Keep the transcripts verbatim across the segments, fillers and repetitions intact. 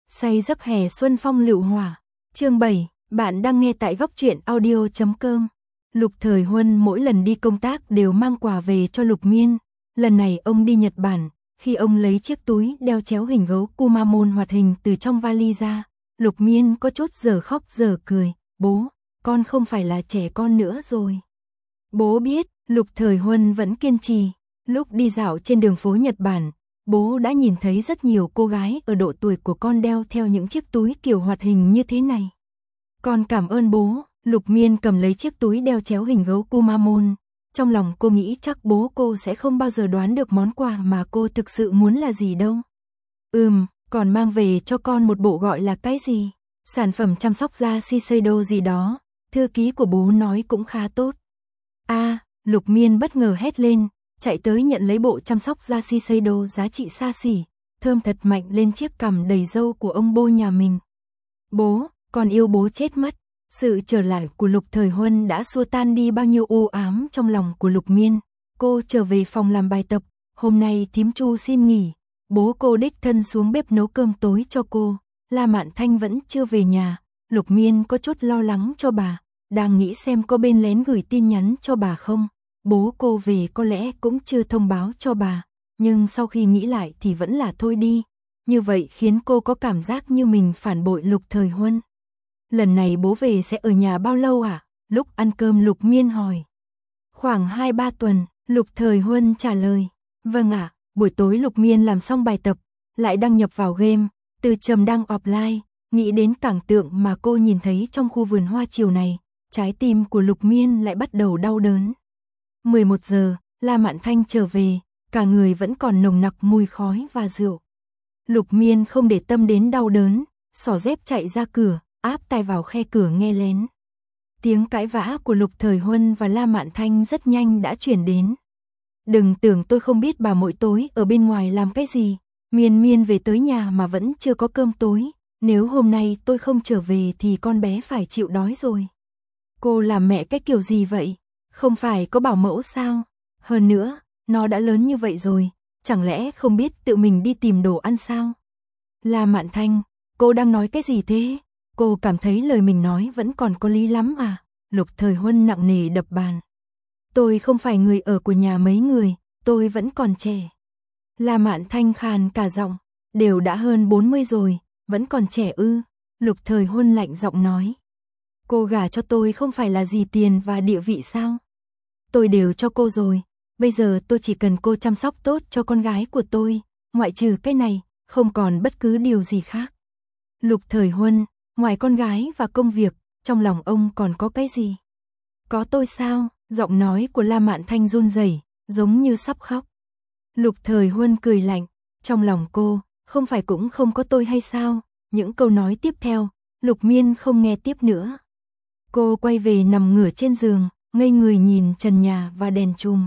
Say giấc hè xuân phong lựu hỏa. Chương bảy, bạn đang nghe tại góc truyện audio chấm com. Lục Thời Huân mỗi lần đi công tác đều mang quà về cho Lục Miên. Lần này ông đi Nhật Bản, khi ông lấy chiếc túi đeo chéo hình gấu Kumamon hoạt hình từ trong vali ra, Lục Miên có chút giờ khóc giờ cười. Bố, con không phải là trẻ con nữa rồi. Bố biết, Lục Thời Huân vẫn kiên trì. Lúc đi dạo trên đường phố Nhật Bản, bố đã nhìn thấy rất nhiều cô gái ở độ tuổi của con đeo theo những chiếc túi kiểu hoạt hình như thế này. Con cảm ơn bố. Lục Miên cầm lấy chiếc túi đeo chéo hình gấu Kumamon. Trong lòng cô nghĩ chắc bố cô sẽ không bao giờ đoán được món quà mà cô thực sự muốn là gì đâu. Ừm, còn mang về cho con một bộ gọi là cái gì? Sản phẩm chăm sóc da Shiseido gì đó. Thư ký của bố nói cũng khá tốt. A, à, Lục Miên bất ngờ hét lên, chạy tới nhận lấy bộ chăm sóc da Shiseido giá trị xa xỉ, thơm thật mạnh lên chiếc cằm đầy râu của ông bô nhà mình. Bố, con yêu bố chết mất. Sự trở lại của Lục Thời Huân đã xua tan đi bao nhiêu u ám trong lòng của Lục Miên. Cô trở về phòng làm bài tập, hôm nay thím Chu xin nghỉ, bố cô đích thân xuống bếp nấu cơm tối cho cô. La Mạn Thanh vẫn chưa về nhà, Lục Miên có chút lo lắng cho bà, đang nghĩ xem có bên lén gửi tin nhắn cho bà không. Bố cô về có lẽ cũng chưa thông báo cho bà, nhưng sau khi nghĩ lại thì vẫn là thôi đi. Như vậy khiến cô có cảm giác như mình phản bội Lục Thời Huân. Lần này bố về sẽ ở nhà bao lâu à? Lúc ăn cơm Lục Miên hỏi. Khoảng hai ba tuần, Lục Thời Huân trả lời. Vâng ạ. Buổi tối Lục Miên làm xong bài tập, lại đăng nhập vào game, từ trầm đăng offline, nghĩ đến cảnh tượng mà cô nhìn thấy trong khu vườn hoa chiều này, trái tim của Lục Miên lại bắt đầu đau đớn. mười một giờ, La Mạn Thanh trở về, cả người vẫn còn nồng nặc mùi khói và rượu. Lục Miên không để tâm đến đau đớn, xỏ dép chạy ra cửa, áp tai vào khe cửa nghe lén. Tiếng cãi vã của Lục Thời Huân và La Mạn Thanh rất nhanh đã chuyển đến. Đừng tưởng tôi không biết bà mỗi tối ở bên ngoài làm cái gì, Miên Miên về tới nhà mà vẫn chưa có cơm tối, nếu hôm nay tôi không trở về thì con bé phải chịu đói rồi. Cô làm mẹ cái kiểu gì vậy? Không phải có bảo mẫu sao? Hơn nữa, nó đã lớn như vậy rồi, chẳng lẽ không biết tự mình đi tìm đồ ăn sao? La Mạn Thanh, cô đang nói cái gì thế? Cô cảm thấy lời mình nói vẫn còn có lý lắm à? Lục Thời Huân nặng nề đập bàn. Tôi không phải người ở của nhà mấy người, tôi vẫn còn trẻ. La Mạn Thanh khàn cả giọng, đều đã hơn bốn mươi rồi, vẫn còn trẻ ư? Lục Thời Huân lạnh giọng nói. Cô gả cho tôi không phải là gì tiền và địa vị sao? Tôi đều cho cô rồi, bây giờ tôi chỉ cần cô chăm sóc tốt cho con gái của tôi, ngoại trừ cái này, không còn bất cứ điều gì khác. Lục Thời Huân, ngoài con gái và công việc, trong lòng ông còn có cái gì? Có tôi sao? Giọng nói của La Mạn Thanh run rẩy, giống như sắp khóc. Lục Thời Huân cười lạnh, trong lòng cô, không phải cũng không có tôi hay sao? Những câu nói tiếp theo, Lục Miên không nghe tiếp nữa. Cô quay về nằm ngửa trên giường, ngây người nhìn trần nhà và đèn chùm.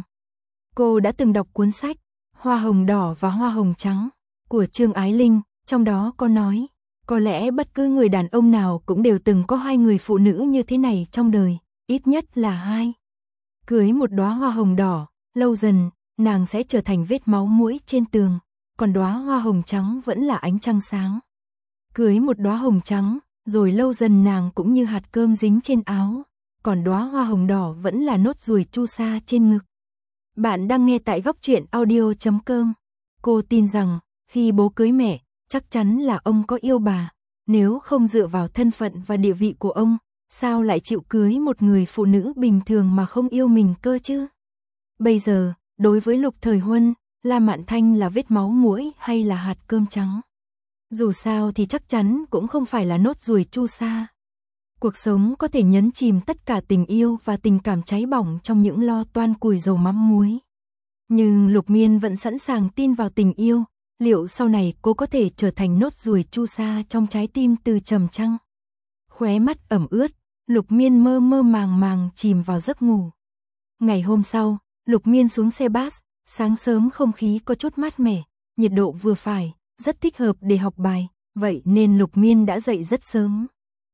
Cô đã từng đọc cuốn sách Hoa hồng đỏ và hoa hồng trắng của Trương Ái Linh, trong đó có nói, có lẽ bất cứ người đàn ông nào cũng đều từng có hai người phụ nữ như thế này trong đời, ít nhất là hai. Cưới một đóa hoa hồng đỏ, lâu dần, nàng sẽ trở thành vết máu muỗi trên tường, còn đóa hoa hồng trắng vẫn là ánh trăng sáng. Cưới một đóa hồng trắng, rồi lâu dần nàng cũng như hạt cơm dính trên áo, còn đóa hoa hồng đỏ vẫn là nốt ruồi chu sa trên ngực. Bạn đang nghe tại góc truyện audio chấm com. Cô tin rằng, khi bố cưới mẹ, chắc chắn là ông có yêu bà, nếu không dựa vào thân phận và địa vị của ông, sao lại chịu cưới một người phụ nữ bình thường mà không yêu mình cơ chứ? Bây giờ, đối với Lục Thời Huân, La Mạn Thanh là vết máu muỗi hay là hạt cơm trắng? Dù sao thì chắc chắn cũng không phải là nốt ruồi chu sa. Cuộc sống có thể nhấn chìm tất cả tình yêu và tình cảm cháy bỏng trong những lo toan củi dầu mắm muối. Nhưng Lục Miên vẫn sẵn sàng tin vào tình yêu, liệu sau này cô có thể trở thành nốt ruồi chu sa trong trái tim Từ Trầm chăng? Khóe mắt ẩm ướt, Lục Miên mơ mơ màng màng chìm vào giấc ngủ. Ngày hôm sau, Lục Miên xuống xe bus, sáng sớm không khí có chút mát mẻ, nhiệt độ vừa phải, rất thích hợp để học bài, vậy nên Lục Miên đã dậy rất sớm.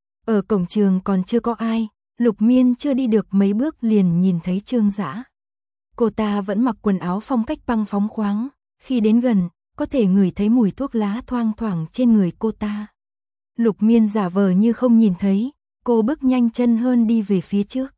Ở cổng trường còn chưa có ai, Lục Miên chưa đi được mấy bước liền nhìn thấy Trương Dã. Cô ta vẫn mặc quần áo phong cách băng phóng khoáng, khi đến gần, có thể ngửi thấy mùi thuốc lá thoang thoảng trên người cô ta. Lục Miên giả vờ như không nhìn thấy, cô bước nhanh chân hơn đi về phía trước.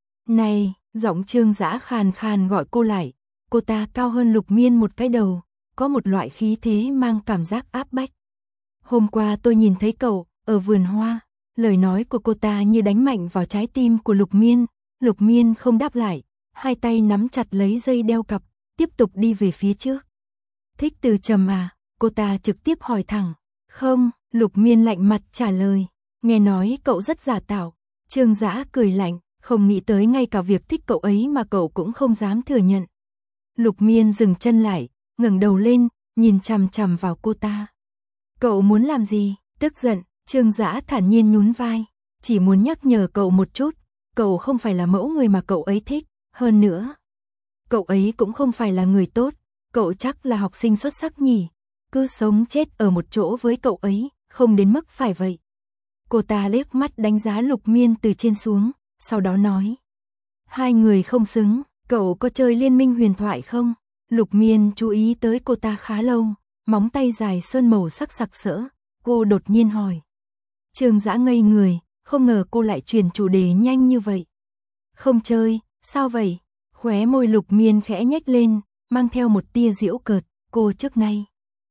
Này, giọng Trương Dã khàn khàn gọi cô lại, cô ta cao hơn Lục Miên một cái đầu, có một loại khí thế mang cảm giác áp bách. Hôm qua tôi nhìn thấy cậu, ở vườn hoa, lời nói của cô ta như đánh mạnh vào trái tim của Lục Miên. Lục Miên không đáp lại, hai tay nắm chặt lấy dây đeo cặp, tiếp tục đi về phía trước. Thích Từ Trầm à? Cô ta trực tiếp hỏi thẳng. Không, Lục Miên lạnh mặt trả lời. Nghe nói cậu rất giả tạo. Trương Dã cười lạnh, không nghĩ tới ngay cả việc thích cậu ấy mà cậu cũng không dám thừa nhận. Lục Miên dừng chân lại, ngẩng đầu lên, nhìn chằm chằm vào cô ta. Cậu muốn làm gì? Tức giận, Trương Dã thản nhiên nhún vai. Chỉ muốn nhắc nhở cậu một chút, cậu không phải là mẫu người mà cậu ấy thích, hơn nữa. Cậu ấy cũng không phải là người tốt, cậu chắc là học sinh xuất sắc nhỉ. Cứ sống chết ở một chỗ với cậu ấy, không đến mức phải vậy. Cô ta liếc mắt đánh giá Lục Miên từ trên xuống, sau đó nói. Hai người không xứng, cậu có chơi liên minh huyền thoại không? Lục Miên chú ý tới cô ta khá lâu, móng tay dài sơn màu sắc sặc sỡ, cô đột nhiên hỏi. Trương Dã ngây người, không ngờ cô lại chuyển chủ đề nhanh như vậy. Không chơi, sao vậy? Khóe môi Lục Miên khẽ nhếch lên, mang theo một tia giễu cợt, cô trước nay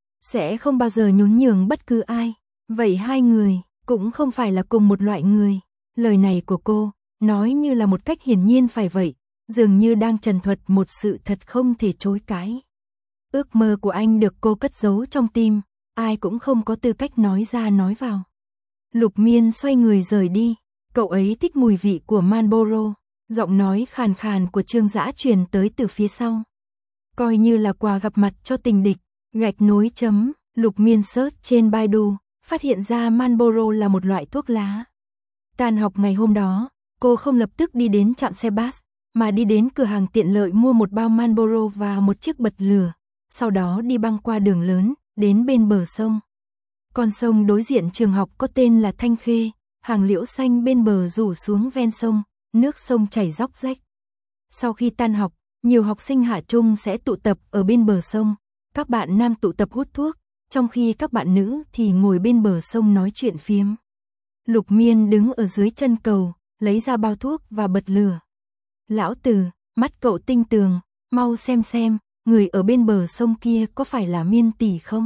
sẽ không bao giờ nhún nhường bất cứ ai. Vậy hai người cũng không phải là cùng một loại người. Lời này của cô nói như là một cách hiển nhiên phải vậy, dường như đang trần thuật một sự thật không thể chối cãi. Ước mơ của anh được cô cất giấu trong tim, ai cũng không có tư cách nói ra nói vào. Lục Miên xoay người rời đi, cậu ấy thích mùi vị của Marlboro, giọng nói khàn khàn của Trương Dã truyền tới từ phía sau. Coi như là quà gặp mặt cho tình địch, gạch nối chấm, Lục Miên search trên Baidu, phát hiện ra Marlboro là một loại thuốc lá. Tan học ngày hôm đó, cô không lập tức đi đến trạm xe bus, mà đi đến cửa hàng tiện lợi mua một bao Marlboro và một chiếc bật lửa, sau đó đi băng qua đường lớn, đến bên bờ sông. Con sông đối diện trường học có tên là Thanh Khê, hàng liễu xanh bên bờ rủ xuống ven sông, nước sông chảy róc rách. Sau khi tan học, nhiều học sinh hạ trung sẽ tụ tập ở bên bờ sông, các bạn nam tụ tập hút thuốc, trong khi các bạn nữ thì ngồi bên bờ sông nói chuyện phiếm. Lục Miên đứng ở dưới chân cầu, lấy ra bao thuốc và bật lửa. Lão Từ, mắt cậu tinh tường, mau xem xem, người ở bên bờ sông kia có phải là Miên tỷ không?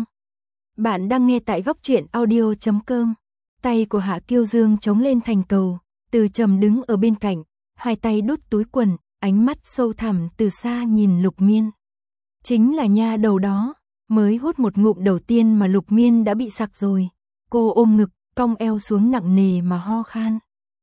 Bạn đang nghe tại góc truyện audio chấm com. Tay của Hạ Kiêu Dương chống lên thành cầu, Từ Trầm đứng ở bên cạnh, hai tay đút túi quần, ánh mắt sâu thẳm từ xa nhìn Lục Miên. Chính là nha đầu đó, mới hút một ngụm đầu tiên mà Lục Miên đã bị sặc rồi. Cô ôm ngực, cong eo xuống nặng nề mà ho khan.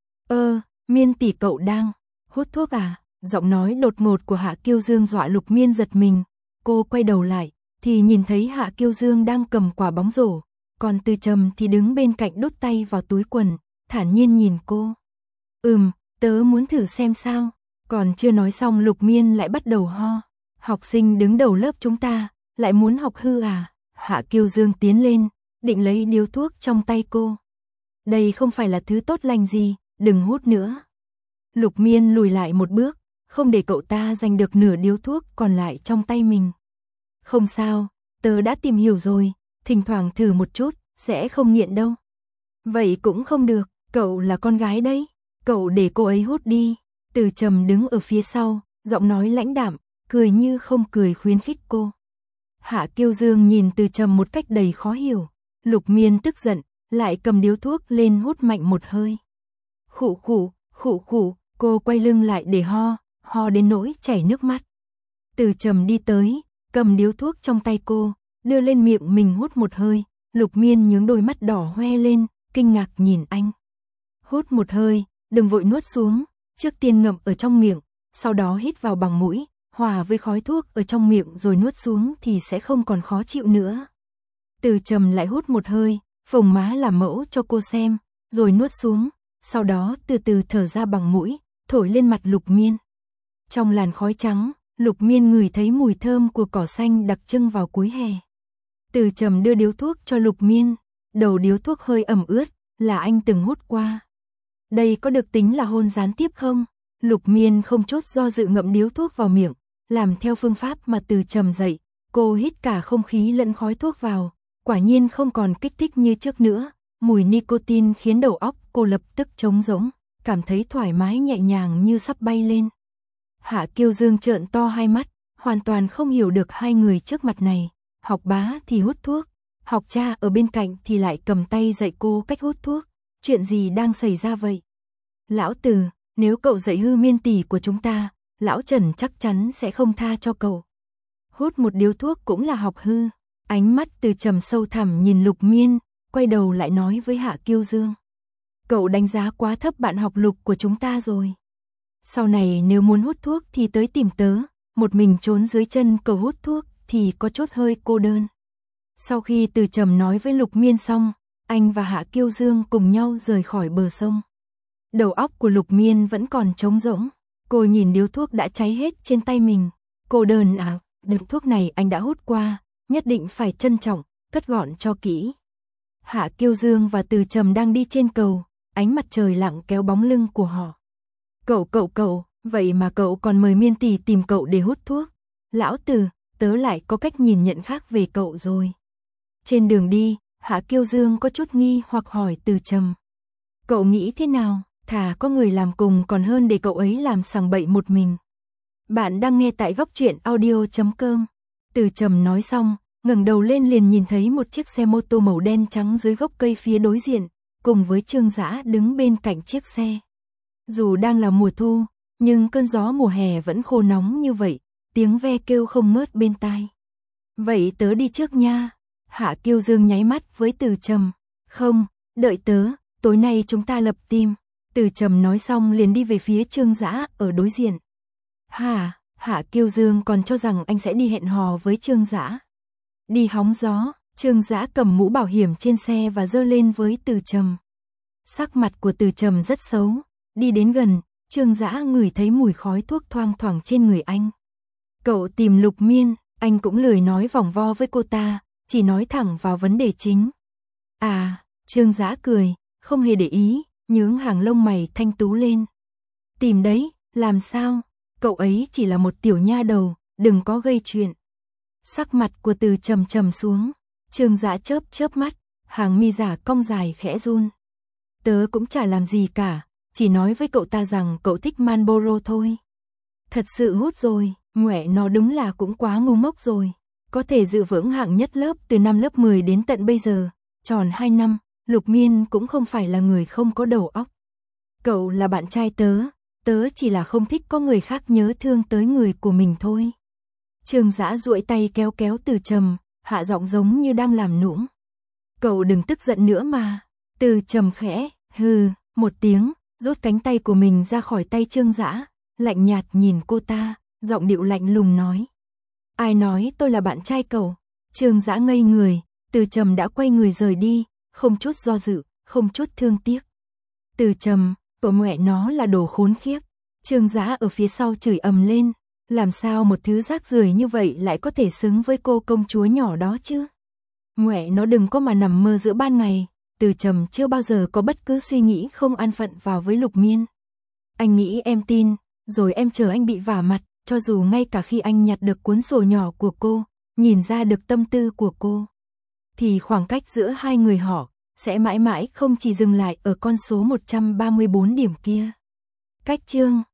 Ơ, Miên tỷ cậu đang hút thuốc à? Giọng nói đột ngột của Hạ Kiêu Dương dọa Lục Miên giật mình. Cô quay đầu lại, thì nhìn thấy Hạ Kiêu Dương đang cầm quả bóng rổ, còn Từ Trầm thì đứng bên cạnh đút tay vào túi quần, thản nhiên nhìn cô. Ừm, tớ muốn thử xem sao. Còn chưa nói xong Lục Miên lại bắt đầu ho. Học sinh đứng đầu lớp chúng ta, lại muốn học hư à? Hạ Kiêu Dương tiến lên, định lấy điếu thuốc trong tay cô. Đây không phải là thứ tốt lành gì, đừng hút nữa. Lục Miên lùi lại một bước, không để cậu ta giành được nửa điếu thuốc còn lại trong tay mình. Không sao, tớ đã tìm hiểu rồi, thỉnh thoảng thử một chút, sẽ không nghiện đâu. Vậy cũng không được, cậu là con gái đấy, cậu để cô ấy hút đi. Từ Trầm đứng ở phía sau, giọng nói lãnh đạm, cười như không cười khuyến khích cô. Hạ Kiêu Dương nhìn Từ Trầm một cách đầy khó hiểu. Lục Miên tức giận, lại cầm điếu thuốc lên hút mạnh một hơi. Khụ khụ, khụ khụ, cô quay lưng lại để ho, ho đến nỗi chảy nước mắt. Từ Trầm đi tới, cầm điếu thuốc trong tay cô, đưa lên miệng mình hút một hơi. Lục Miên nhướng đôi mắt đỏ hoe lên, kinh ngạc nhìn anh. Hút một hơi, đừng vội nuốt xuống, trước tiên ngậm ở trong miệng, sau đó hít vào bằng mũi, hòa với khói thuốc ở trong miệng rồi nuốt xuống thì sẽ không còn khó chịu nữa. Từ Trầm lại hút một hơi, phồng má làm mẫu cho cô xem, rồi nuốt xuống, sau đó từ từ thở ra bằng mũi, thổi lên mặt Lục Miên. Trong làn khói trắng, Lục Miên ngửi thấy mùi thơm của cỏ xanh đặc trưng vào cuối hè. Từ Trầm đưa điếu thuốc cho Lục Miên, đầu điếu thuốc hơi ẩm ướt, là anh từng hút qua. Đây có được tính là hôn gián tiếp không? Lục Miên không chốt do dự ngậm điếu thuốc vào miệng, làm theo phương pháp mà Từ Trầm dạy. Cô hít cả không khí lẫn khói thuốc vào, quả nhiên không còn kích thích như trước nữa, Mùi nicotine khiến đầu óc cô lập tức trống rỗng, cảm thấy thoải mái nhẹ nhàng như sắp bay lên. Hạ Kiêu Dương trợn to hai mắt, hoàn toàn không hiểu được hai người trước mặt này. Học bá thì hút thuốc, học cha ở bên cạnh thì lại cầm tay dạy cô cách hút thuốc. Chuyện gì đang xảy ra vậy? Lão Từ, nếu cậu dạy hư Miên tỷ của chúng ta, lão Trần chắc chắn sẽ không tha cho cậu. Hút một điếu thuốc cũng là học hư. Ánh mắt Từ Trầm sâu thẳm nhìn Lục Miên, quay đầu lại nói với Hạ Kiêu Dương. Cậu đánh giá quá thấp bạn học Lục của chúng ta rồi. Sau này nếu muốn hút thuốc thì tới tìm tớ, một mình trốn dưới chân cậu hút thuốc thì có chút hơi cô đơn. Sau khi Từ Trầm nói với Lục Miên xong, anh và Hạ Kiêu Dương cùng nhau rời khỏi bờ sông. Đầu óc của Lục Miên vẫn còn trống rỗng, cô nhìn điếu thuốc đã cháy hết trên tay mình. Cô đơn à, điếu thuốc này anh đã hút qua, nhất định phải trân trọng, cất gọn cho kỹ. Hạ Kiêu Dương và Từ Trầm đang đi trên cầu, ánh mặt trời lặng kéo bóng lưng của họ. Cậu cậu cậu, vậy mà cậu còn mời Miên tỷ tìm cậu để hút thuốc. Lão Từ, tớ lại có cách nhìn nhận khác về cậu rồi. Trên đường đi, Hạ Kiêu Dương có chút nghi hoặc hỏi Từ Trầm. Cậu nghĩ thế nào, thà có người làm cùng còn hơn để cậu ấy làm sằng bậy một mình. Bạn đang nghe tại góc truyện audio chấm com. Từ Trầm nói xong, ngẩng đầu lên liền nhìn thấy một chiếc xe mô tô màu đen trắng dưới gốc cây phía đối diện, cùng với Trương Dã đứng bên cạnh chiếc xe. Dù đang là mùa thu, nhưng cơn gió mùa hè vẫn khô nóng như vậy, tiếng ve kêu không ngớt bên tai. Vậy tớ đi trước nha. Hạ Kiêu Dương nháy mắt với Từ Trầm. Không, đợi tớ, tối nay chúng ta lập team. Từ Trầm nói xong liền đi về phía Trương Dã ở đối diện. Hả, Hạ Kiêu Dương còn cho rằng anh sẽ đi hẹn hò với Trương Dã. Đi hóng gió, Trương Dã cầm mũ bảo hiểm trên xe và giơ lên với Từ Trầm. Sắc mặt của Từ Trầm rất xấu, đi đến gần, Trương Dã ngửi thấy mùi khói thuốc thoang thoảng trên người anh. Cậu tìm Lục Miên, anh cũng lười nói vòng vo với cô ta, chỉ nói thẳng vào vấn đề chính. À, Trương Dã cười, không hề để ý, nhướng hàng lông mày thanh tú lên. Tìm đấy, làm sao? Cậu ấy chỉ là một tiểu nha đầu, đừng có gây chuyện. Sắc mặt của Từ Trầm trầm xuống, Trương Dã chớp chớp mắt, hàng mi giả cong dài khẽ run. Tớ cũng chả làm gì cả, chỉ nói với cậu ta rằng cậu thích Marlboro thôi. Thật sự hút rồi, ngoẹ nó đúng là cũng quá ngu ngốc rồi. Có thể giữ vững hạng nhất lớp từ năm lớp mười đến tận bây giờ, tròn hai năm, Lục Miên cũng không phải là người không có đầu óc. Cậu là bạn trai tớ, tớ chỉ là không thích có người khác nhớ thương tới người của mình thôi. Trương Dã duỗi tay kéo kéo Từ Trầm, hạ giọng giống như đang làm nũng. Cậu đừng tức giận nữa mà. Từ Trầm khẽ, hừ, một tiếng, rút cánh tay của mình ra khỏi tay Trương Dã, lạnh nhạt nhìn cô ta, giọng điệu lạnh lùng nói. Ai nói tôi là bạn trai cậu? Trương Dã ngây người, Từ Trầm đã quay người rời đi, không chút do dự, không chút thương tiếc. Từ Trầm, của mẹ nó là đồ khốn khiếp. Trương Dã ở phía sau chửi ầm lên, làm sao một thứ rác rưởi như vậy lại có thể xứng với cô công chúa nhỏ đó chứ? Mẹ nó đừng có mà nằm mơ giữa ban ngày. Từ Trầm chưa bao giờ có bất cứ suy nghĩ không an phận vào với Lục Miên. Anh nghĩ em tin, rồi em chờ anh bị vả mặt, cho dù ngay cả khi anh nhặt được cuốn sổ nhỏ của cô, nhìn ra được tâm tư của cô, thì khoảng cách giữa hai người họ sẽ mãi mãi không chỉ dừng lại ở con số một trăm ba mươi bốn điểm kia. Cách chương